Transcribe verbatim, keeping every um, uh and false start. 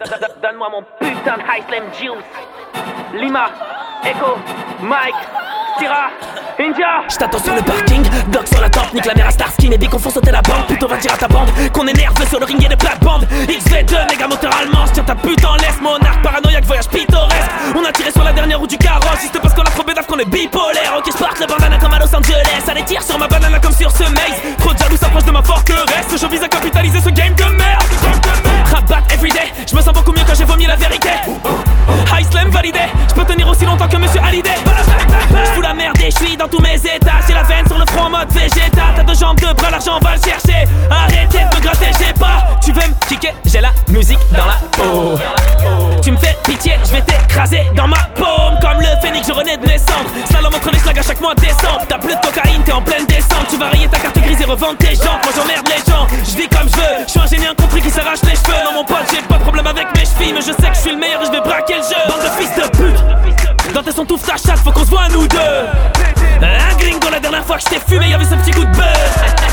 Donne-moi mon putain de High Slam Juice. Lima, Echo, Mike, Tira, India. J't'attends sur le parking, Doc sur la tempe, nique la mère à Starskin et dès qu'on fonce sauter la bande, plutôt va dire à ta bande qu'on est nerveux sur le ring et des plates-bandes. X V deux, méga moteur allemand, j'tiens ta pute en laisse, monarque paranoïaque, voyage pittoresque. On a tiré sur la dernière roue du carrosse, juste parce qu'on a trop bédaf qu'on est bipolaire. Ok, j'porte le bandana comme à Los Angeles, allez tire sur ma banana comme sur ce maze. Trop de jaloux s'approche de ma forteresse, je vise à capitaliser ce game de merde. Rap bat everyday, j'me sens beaucoup mieux quand j'ai vomi la vérité. High Slam validé, j'peux tenir aussi longtemps que Monsieur Hallyday. J'fous la merde et j'suis dans tous mes états. J'ai la veine sur le front en mode végétal. T'as deux jambes, deux bras, l'argent va le chercher. Arrêtez de me gratter, j'ai pas. Tu veux me kicker, j'ai la musique dans la peau. Tu me fais pitié, j'vais t'écraser dans ma paume. Comme le phénix, je renais de mes cendres. Slalom entre les schlags à chaque mois de décembre. T'as plus de cocaïne, t'es en pleine descente. Tu vas rayer ta carte grise et revendre tes jantes. Moi j'emmerde les gens, j'vis comme j'veux. J'suis un génie incompris qui s'arrache les cheveux. Non mon pote, j'ai pas de problème avec mes chevilles, mais je sais que j'suis le meilleur et j'vais braquer le jeu. Bande de fils de pute, dans tes sons touffe ta chatte, faut qu'on se voit nous deux. Un gringo la dernière fois que j't'ai fumé, y'avait ce petit coup de buzz.